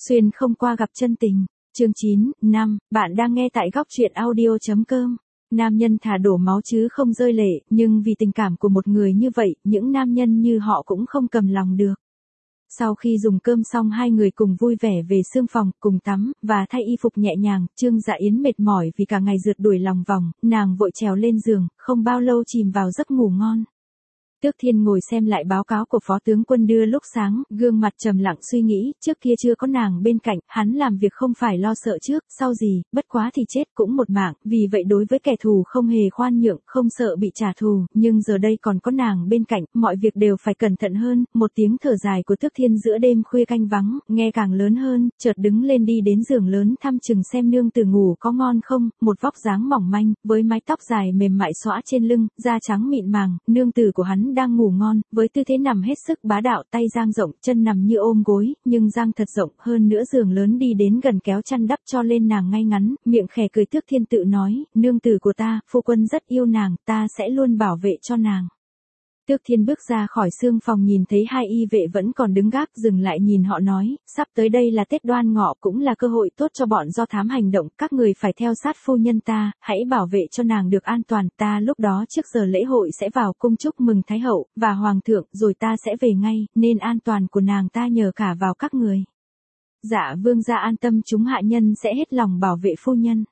Xuyên không qua gặp chân tình. Chương 9, bạn đang nghe tại góc truyện audio.com. Nam nhân thà đổ máu chứ không rơi lệ, nhưng vì tình cảm của một người như vậy, những nam nhân như họ cũng không cầm lòng được. Sau khi dùng cơm xong hai người cùng vui vẻ về sương phòng, cùng tắm, và thay y phục nhẹ nhàng, Trương Dạ Yến mệt mỏi vì cả ngày rượt đuổi lòng vòng, nàng vội trèo lên giường, không bao lâu chìm vào giấc ngủ ngon. Tước Thiên ngồi xem lại báo cáo của Phó tướng quân đưa lúc sáng, gương mặt trầm lặng suy nghĩ, trước kia chưa có nàng bên cạnh, hắn làm việc không phải lo sợ trước, sau gì, bất quá thì chết cũng một mạng, vì vậy đối với kẻ thù không hề khoan nhượng, không sợ bị trả thù, nhưng giờ đây còn có nàng bên cạnh, mọi việc đều phải cẩn thận hơn. Một tiếng thở dài của Tước Thiên giữa đêm khuya canh vắng, nghe càng lớn hơn, chợt đứng lên đi đến giường lớn thăm chừng xem nương tử ngủ có ngon không, một vóc dáng mỏng manh, với mái tóc dài mềm mại xõa trên lưng, da trắng mịn màng, nương tử của hắn đang ngủ ngon, với tư thế nằm hết sức bá đạo, tay dang rộng, chân nằm như ôm gối, nhưng dang thật rộng, hơn nữa giường lớn đi đến gần kéo chăn đắp cho lên nàng ngay ngắn, miệng khẽ cười. Tước Thiên tự nói, nương tử của ta, phu quân rất yêu nàng, ta sẽ luôn bảo vệ cho nàng. Tước Thiên bước ra khỏi sương phòng nhìn thấy hai y vệ vẫn còn đứng gác, dừng lại nhìn họ nói, sắp tới đây là Tết Đoan Ngọ, cũng là cơ hội tốt cho bọn do thám hành động, các người phải theo sát phu nhân ta, hãy bảo vệ cho nàng được an toàn, ta lúc đó trước giờ lễ hội sẽ vào cung chúc mừng Thái hậu và Hoàng thượng, rồi ta sẽ về ngay, nên an toàn của nàng ta nhờ cả vào các người. Dạ vương gia an tâm, chúng hạ nhân sẽ hết lòng bảo vệ phu nhân.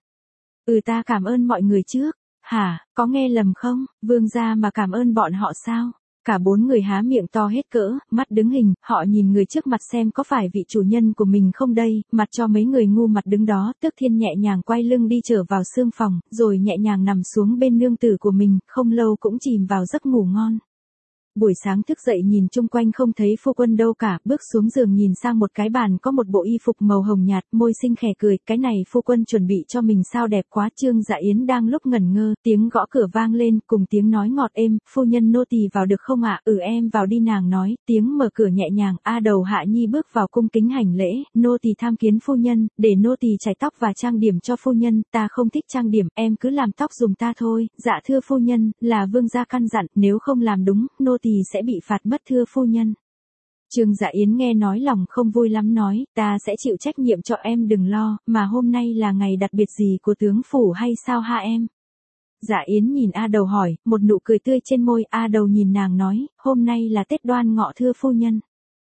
Ta cảm ơn mọi người trước. Hả, có nghe lầm không, vương gia mà cảm ơn bọn họ sao? Cả bốn người há miệng to hết cỡ, mắt đứng hình, họ nhìn người trước mặt xem có phải vị chủ nhân của mình không đây, mặt cho mấy người ngu mặt đứng đó. Tước Thiên nhẹ nhàng quay lưng đi trở vào sương phòng, rồi nhẹ nhàng nằm xuống bên nương tử của mình, không lâu cũng chìm vào giấc ngủ ngon. Buổi sáng thức dậy nhìn chung quanh không thấy phu quân đâu cả, bước xuống giường nhìn sang một cái bàn có một bộ y phục màu hồng nhạt, môi xinh khẽ cười, cái này phu quân chuẩn bị cho mình sao đẹp quá. Trương Dạ Yến đang lúc ngẩn ngơ, tiếng gõ cửa vang lên, cùng tiếng nói ngọt êm, phu nhân nô tỳ vào được không ạ? Em vào đi, nàng nói, tiếng mở cửa nhẹ nhàng. Đầu Hạ Nhi bước vào cung kính hành lễ, nô tỳ tham kiến phu nhân, để nô tỳ chải tóc và trang điểm cho phu nhân, ta không thích trang điểm, em cứ làm tóc dùng ta thôi. Dạ thưa phu nhân, là vương gia căn dặn, nếu không làm đúng, nô tỳ sẽ bị phạt mất thưa phu nhân. Trương Dạ Yến nghe nói lòng không vui lắm, nói, ta sẽ chịu trách nhiệm cho em đừng lo, mà hôm nay là ngày đặc biệt gì của tướng phủ hay sao ha em? Dạ Yến nhìn Đầu hỏi, một nụ cười tươi trên môi. Đầu nhìn nàng nói, hôm nay là Tết Đoan Ngọ thưa phu nhân.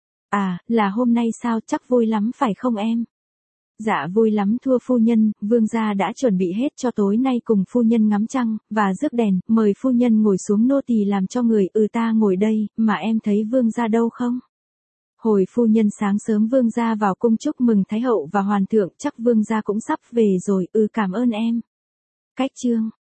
Là hôm nay sao, chắc vui lắm phải không em? Dạ vui lắm thưa phu nhân, vương gia đã chuẩn bị hết cho tối nay cùng phu nhân ngắm trăng, và rước đèn, mời phu nhân ngồi xuống, nô tỳ làm cho người. Ta ngồi đây, mà em thấy vương gia đâu không? Hồi phu nhân sáng sớm vương gia vào cung chúc mừng Thái hậu và Hoàng thượng, chắc vương gia cũng sắp về rồi. Cảm ơn em. Cách chương